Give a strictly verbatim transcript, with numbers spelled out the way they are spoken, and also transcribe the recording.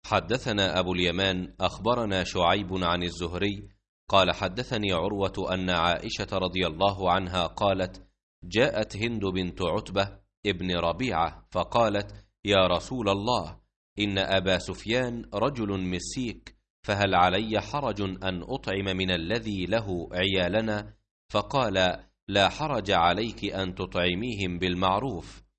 حدثنا أبو اليمان أخبرنا شعيب عن الزهري قال حدثني عروة أن عائشة رضي الله عنها قالت: جاءت هند بنت عتبة ابن ربيعة فقالت: يا رسول الله، إن أبا سفيان رجل مسيك، فهل علي حرج أن أطعم من الذي له عيالنا؟ فقال: لا حرج عليك أن تطعميهم بالمعروف.